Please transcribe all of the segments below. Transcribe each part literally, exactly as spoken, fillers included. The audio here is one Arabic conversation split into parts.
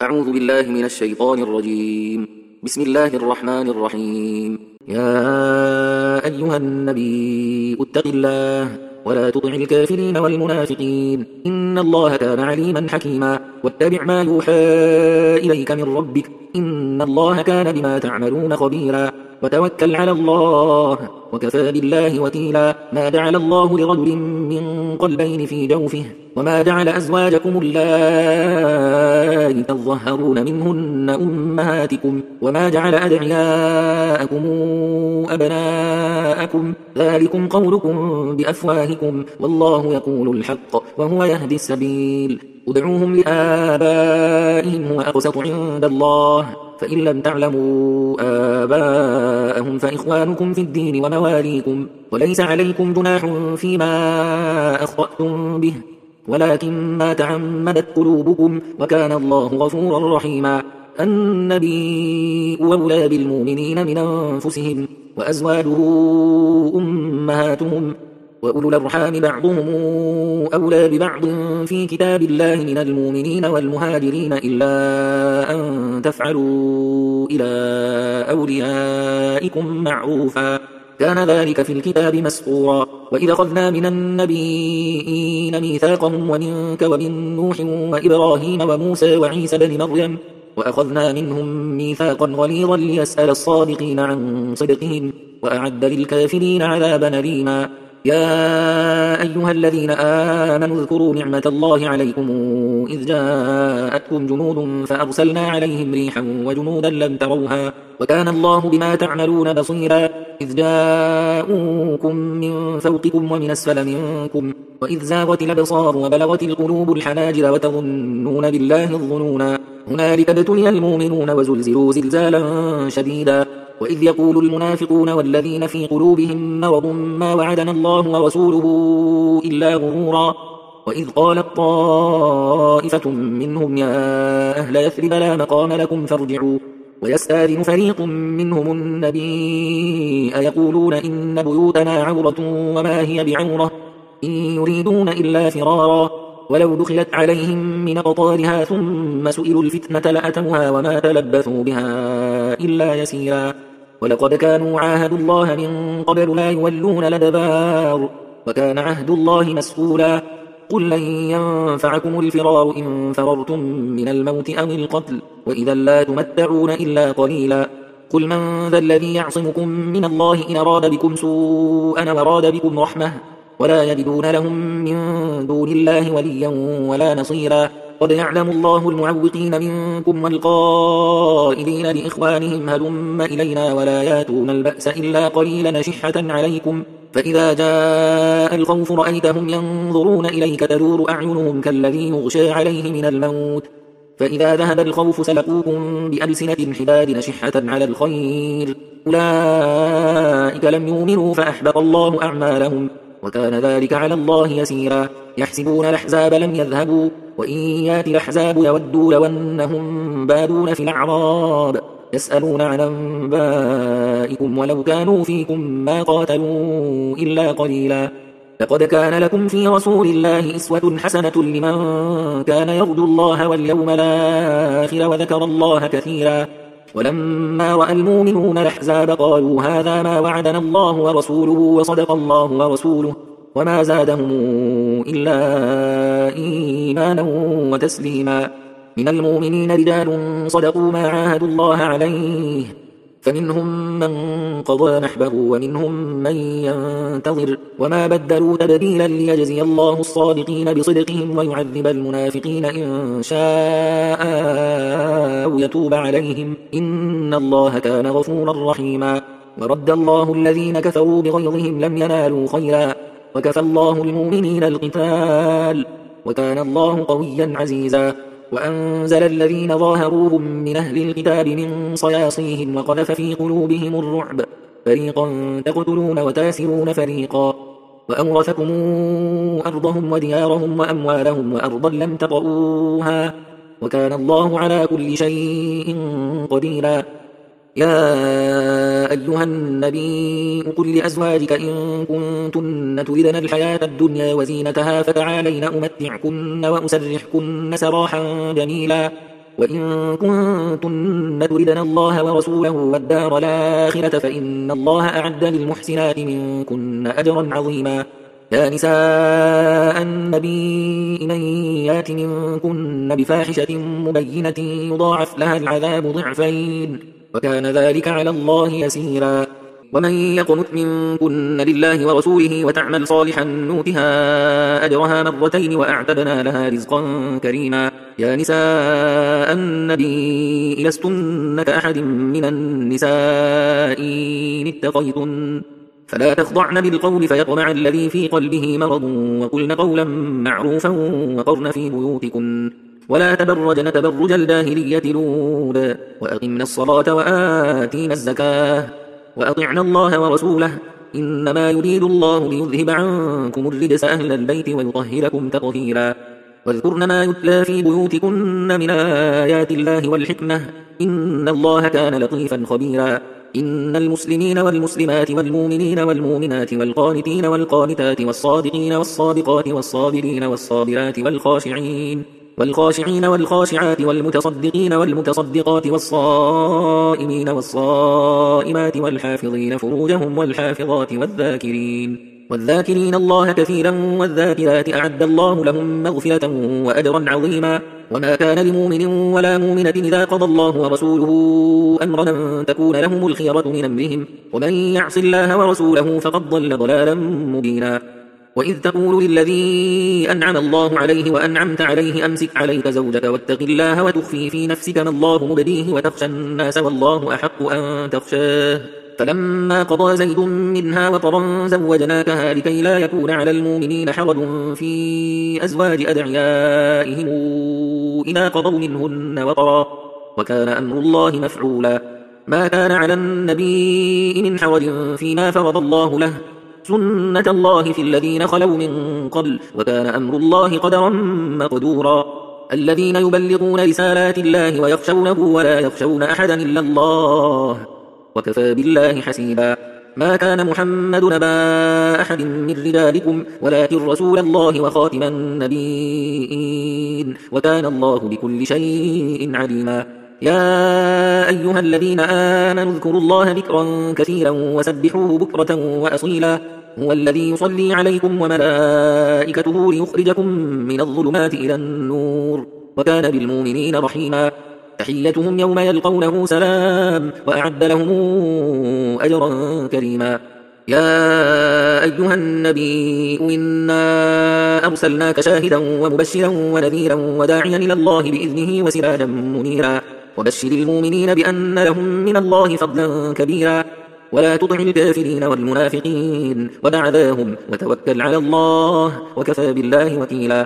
أعوذ بالله من الشيطان الرجيم. بسم الله الرحمن الرحيم. يا أيها النبي اتق الله ولا تطع الكافرين والمنافقين إن الله كان عليما حكيما واتبع ما يوحى إليك من ربك إن الله كان بما تعملون خبيرا وتوكل على الله وكفى بالله وكيلا. ما جعل الله لرجل من قلبين في جوفه وما جعل أزواجكم اللائي تظهرون منهن أمهاتكم وما جعل أدعياءكم أبناءكم ذلكم قولكم بأفواهكم والله يقول الحق وهو يهدي السبيل. ادعوهم لآبائهم هو أقسط عند الله فإن لم تعلموا آباءهم فإخوانكم في الدين ومواليكم وليس عليكم جناح فيما أخطأتم به ولكن ما تعمدت قلوبكم وكان الله غفورا رحيما. النبي أولى بالمؤمنين من أنفسهم وأزواجه أمهاتهم وأولو الأرحام بعضهم أولى ببعض في كتاب الله من المؤمنين والمهاجرين إلا أن تفعلوا إلى أوليائكم معروفا كان ذلك في الكتاب مسطورا. وإذا أخذنا من النبيين ميثاقهم ومنك ومن نوح وإبراهيم وموسى وعيسى بن مريم وأخذنا منهم ميثاقا غليظا ليسأل الصادقين عن صدقهم وأعد للكافرين عذابا أليما. يا أيها الذين آمنوا اذكروا نعمة الله عليكم إذ جاءتكم جنود فأرسلنا عليهم ريحا وجنودا لم تروها وكان الله بما تعملون بصيرا. إذ جاءوكم من فوقكم ومن أسفل منكم وإذ زاغت الأبصار وبلغت القلوب الحناجر وتظنون بالله الظنونا هنالك ابتلي المؤمنون وزلزلوا زلزالا شديدا. وإذ يقول المنافقون والذين في قلوبهم مرض ما وعدنا الله ورسوله إلا غرورا. وإذ قالت طائفة منهم يا أهل يثرب لا مقام لكم فارجعوا ويستأذن فريق منهم النبي أيقولون إن بيوتنا عورة وما هي بعورة إن يريدون إلا فرارا ولو دخلت عليهم من أقطارها ثم سئلوا الفتنة لأتوها وما تلبثوا بها إلا يسيرا. ولقد كانوا عاهدوا الله من قبل لا يولون الأدبار وكان عهد الله مسؤولا. قل لن ينفعكم الفرار إن فررتم من الموت أو القتل وإذا لا تمتعون إلا قليلا. قل من ذا الذي يعصمكم من الله إن أراد بكم سوءا وأراد بكم رحمة ولا يجدون لهم من دون الله وليا ولا نصيرا. قد يعلم الله المعوقين منكم والقائلين لإخوانهم هلم إلينا ولا ياتون البأس إلا قليلا نشحة عليكم فإذا جاء الخوف رأيتهم ينظرون إليك تدور أعينهم كالذي يغشى عليه من الموت فإذا ذهب الخوف سلقوكم بألسنة حداد نشحة على الخير أولئك لم يؤمنوا فأحبط الله أعمالهم وكان ذلك على الله يسيرا. يحسبون الأحزاب لم يذهبوا وإن يات الأحزاب يودوا لو أنهم بادون في الأعراب يسألون عن أنبائكم ولو كانوا فيكم ما قاتلوا إلا قليلا. لقد كان لكم في رسول الله أسوة حسنة لمن كان يرجو الله واليوم الآخر وذكر الله كثيرا. ولما رأى المؤمنون الأحزاب قالوا هذا ما وعدنا الله ورسوله وصدق الله ورسوله وما زادهم إلا إيمانا وتسليما. من المؤمنين رجال صدقوا ما عاهدوا الله عليه فمنهم من قضى نحبه ومنهم من ينتظر وما بدلوا تبديلا ليجزي الله الصادقين بصدقهم ويعذب المنافقين إن شاء أو يتوب عليهم إن الله كان غفورا رحيما. ورد الله الذين كفروا بغيظهم لم ينالوا خيرا وكفى الله المؤمنين القتال وكان الله قويا عزيزا. وأنزل الذين ظاهروهم من أهل الكتاب من صياصيهم وقذف في قلوبهم الرعب فريقا تقتلون وتاسرون فريقا وأورثكم أرضهم وديارهم وأموالهم وأرضا لم تطئوها وكان الله على كل شيء قديرا. يا أيها النبي قل لأزواجك إن كنتن تردن الحياة الدنيا وزينتها فتعالين أمتعكن وأسرحكن سراحا جميلا وإن كنتن تردن الله ورسوله والدار الآخرة فإن الله أعد للمحسنات منكن أجرا عظيما. يا نساء النبي من يات منكن بفاحشة مبينة يضاعف لها العذاب ضعفين وكان ذلك على الله يسيرا. ومن يقنت منكن لله ورسوله وتعمل صالحا نؤتها أجرها مرتين وأعتدنا لها رزقا كريما. يا نساء النبي لستن كأحد من النساء إن اتقيتن فلا تخضعن بالقول فيطمع الذي في قلبه مرض وقلن قولا معروفا وقرن في بيوتكن ولا تبرجن تبرج الجاهلية الأولى وأقمن الصلاة وآتينا الزكاة وأطعنا الله ورسوله إنما يريد الله ليذهب عنكم الرجس أهل البيت ويطهركم تطهيرا. واذكرن ما يتلى في بيوتكن من آيات الله والحكمة إن الله كان لطيفا خبيرا. إن المسلمين والمسلمات والمؤمنين والمؤمنات والقانتين والقانتات والصادقين والصادقات والصابرين والصابرات والخاشعين والخاشعين والخاشعات والمتصدقين والمتصدقات والصائمين والصائمات والحافظين فروجهم والحافظات والذاكرين والذاكرين الله كثيرا والذاكرات أعد الله لهم مغفرة وأجرا عظيما. وما كان لمؤمن ولا مؤمنة إذا قضى الله ورسوله أمرا أن تكون لهم الخيرة من أمرهم ومن يعص الله ورسوله فقد ضل ضلالا مبينا. وإذ تقول للذي أنعم الله عليه وأنعمت عليه أمسك عليك زوجك واتق الله وتخفي في نفسك ما الله مبديه وتخشى الناس والله أحق أن تخشاه فلما قضى زيد منها وطرا زوجناكها لكي لا يكون على المؤمنين حرج في أزواج أدعيائهم إذا قضوا منهن وطرا وكان أمر الله مفعولا. ما كان على النبي من حرج فيما فرض الله له سنة الله في الذين خلوا من قبل وكان أمر الله قدرا مقدورا. الذين يبلغون رسالات الله ويخشونه ولا يخشون أحدا إلا الله وكفى بالله حسيبا. ما كان محمد نبا أحد من رجالكم ولكن رسول الله وخاتم النبيين وكان الله بكل شيء عليما. يا أيها الذين آمنوا اذكروا الله ذكرا كثيرا وسبحوه بكرة وأصيلا. هو الذي يصلي عليكم وملائكته ليخرجكم من الظلمات إلى النور وكان بالمؤمنين رحيما. تحيتهم يوم يلقونه سلام وأعد لهم أجرا كريما. يا أيها النبي إنا أرسلناك شاهدا ومبشرا ونذيرا وداعيا إلى الله بإذنه وسراجا منيرا. وبشر المؤمنين بأن لهم من الله فضلا كبيرا ولا تطع الكافرين والمنافقين ودع ذاهم وتوكل على الله وكفى بالله وكيلا.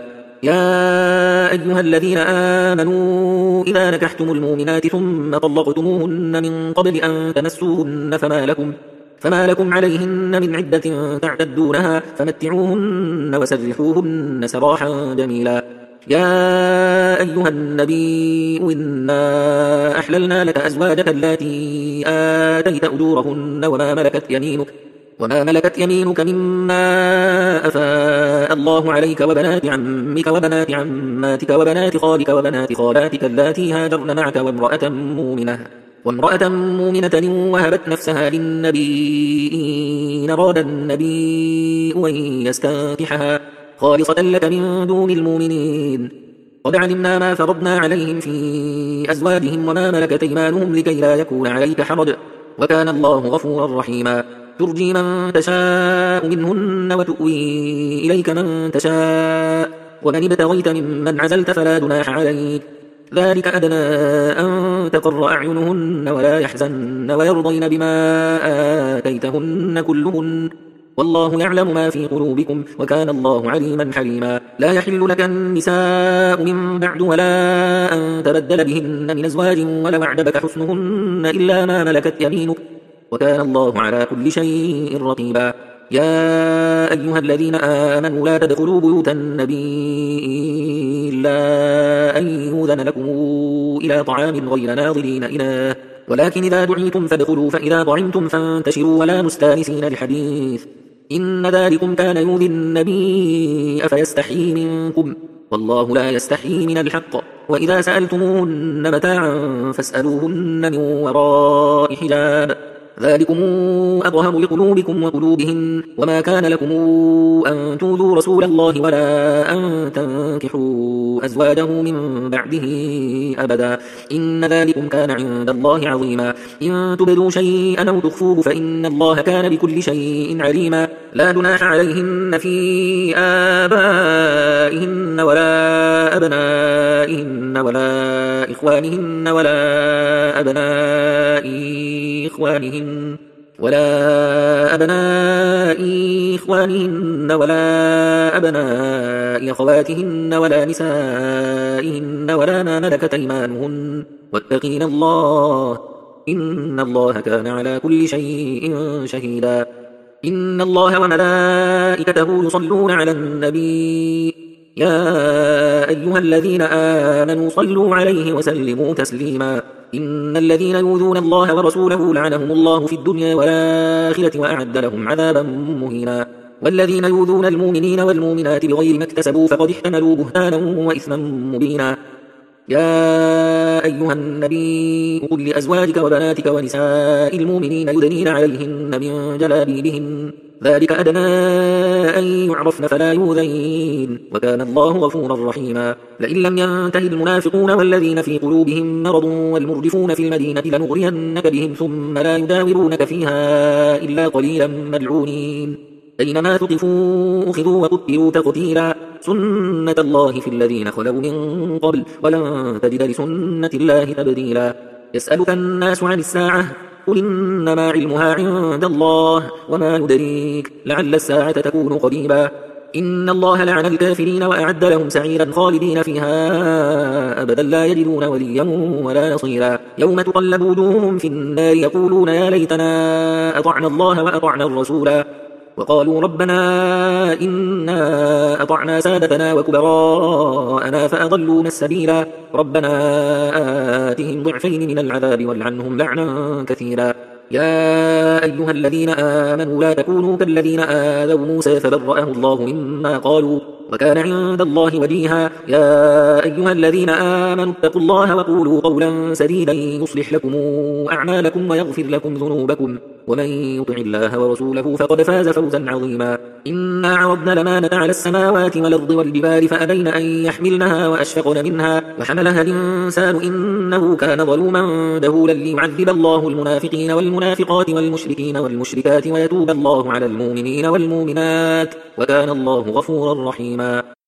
يا أيها الذين آمنوا إذا نكحتم المؤمنات ثم طلقتموهن من قبل أن تمسوهن فما لكم, فما لكم عليهن من عدة تعتدونها فمتعوهن وسرحوهن سراحا جميلا. يا أيها النبي إنا أحللنا لك أزواجك التي آتيت أجورهن وما ملكت يمينك وما ملكت يمينك مما أفاء الله عليك وبنات عمك وبنات عماتك وبنات خالك وبنات خالاتك اللاتي هاجرن معك وامرأة مؤمنة وامرأة مؤمنة وهبت نفسها للنبي إن أراد النبي أن يستنكحها خالصة لك من دون المؤمنين. قد علمنا ما فرضنا عليهم في أزواجهم وما ملكت أيمانهم لكي لا يكون عليك حرج وكان الله غفورا رحيما. ترجي من تشاء منهن وتؤوي إليك من تشاء ومن ابتغيت ممن عزلت فلا جناح عليك ذلك أدنى أن تقر أعينهن ولا يحزن ويرضين بما آتيتهن كلهن والله يعلم ما في قلوبكم وكان الله عليما حليما. لا يحل لك النساء من بعد ولا أن تبدل بهن من أزواج ولو أعجبك حسنهن إلا ما ملكت يمينك وكان الله على كل شيء رقيبا. يا أيها الذين آمنوا لا تدخلوا بيوت النبي إلا أن يؤذن لكم إلى طعام غير ناظرين إناه ولكن إذا دعيتم فادخلوا فإذا طعمتم فانتشروا ولا مستانسين لحديث إن ذلكم كان يؤذي النبي أفيستحيي منكم والله لا يستحيي من الحق. وإذا سألتموهن متاعا فاسألوهن من وراء حجاب ذلكم أطهر لقلوبكم وقلوبهن. وما كان لكم أن تؤذوا رسول الله ولا أن تنكحوا أزواجه من بعده أبدا، إن ذلكم كان عند الله عظيما. إن تبدوا شيئا أو تخفوه فإن الله كان بكل شيء عليما. لا جناح عليهن في آبائهن ولا أبنائهن ولا إخوانهن ولا أبناء إخوانهن ولا أبناء إخوانهن ولا أبناء أخواتهن ولا نسائهن ولا ما ملكت أيمانهن واتقين الله إن الله كان على كل شيء شهيدا. إن الله وملائكته يصلون على النبي يا أيها الذين آمنوا صلوا عليه وسلموا تسليما. إن الذين يؤذون الله ورسوله لعنهم الله في الدنيا والآخرة وأعد لهم عذابا مهينا. والذين يؤذون المؤمنين والمؤمنات بغير ما اكتسبوا فقد احتملوا بهتانا وإثما مبينا. يا أيها النبي قل لأزواجك وبناتك ونساء المؤمنين يدنين عليهن من جلابيبهن ذلك أدنى أن يعرفن فلا يؤذين وكان الله غفورا رحيما. لئن لم ينته المنافقون والذين في قلوبهم مرض والمرجفون في المدينة لنغرينك بهم ثم لا يجاورونك فيها إلا قليلا ملعونين أينما ثقفوا أخذوا وقتلوا تقتيلا. سنة الله في الذين خلوا من قبل ولن تجد لسنة الله تبديلا. يسألك الناس عن الساعة قل إنما علمها عند الله وما يدريك لعل الساعة تكون قريبا. إن الله لعن الكافرين وأعد لهم سعيرا خالدين فيها أبدا لا يجدون وليا ولا نصيرا. يوم تقلب وجوههم في النار يقولون يا ليتنا أطعنا الله وأطعنا الرسولا وقالوا ربنا إنا أطعنا سادتنا وكبراءنا فأضلونا السبيلا. ربنا آتهم ضعفين من العذاب والعنهم لعنا كثيرا. يا أيها الذين آمنوا لا تكونوا كالذين آذوا موسى فبرأه الله مما قالوا وكان عند الله وجيها. يا أيها الذين آمنوا اتقوا الله وقولوا قولا سديدا يصلح لكم أعمالكم ويغفر لكم ذنوبكم ومن يطع الله ورسوله فقد فاز فوزا عظيما. إنا عرضنا الأمانة على السماوات والأرض والجبال فأبين أن يحملنها وأشفقن منها وحملها الإنسان إنه كان ظلوما جهولا. ليعذب الله المنافقين والمنافقات والمشركين والمشركات ويتوب الله على المؤمنين والمؤمنات وكان الله غفورا رحيما.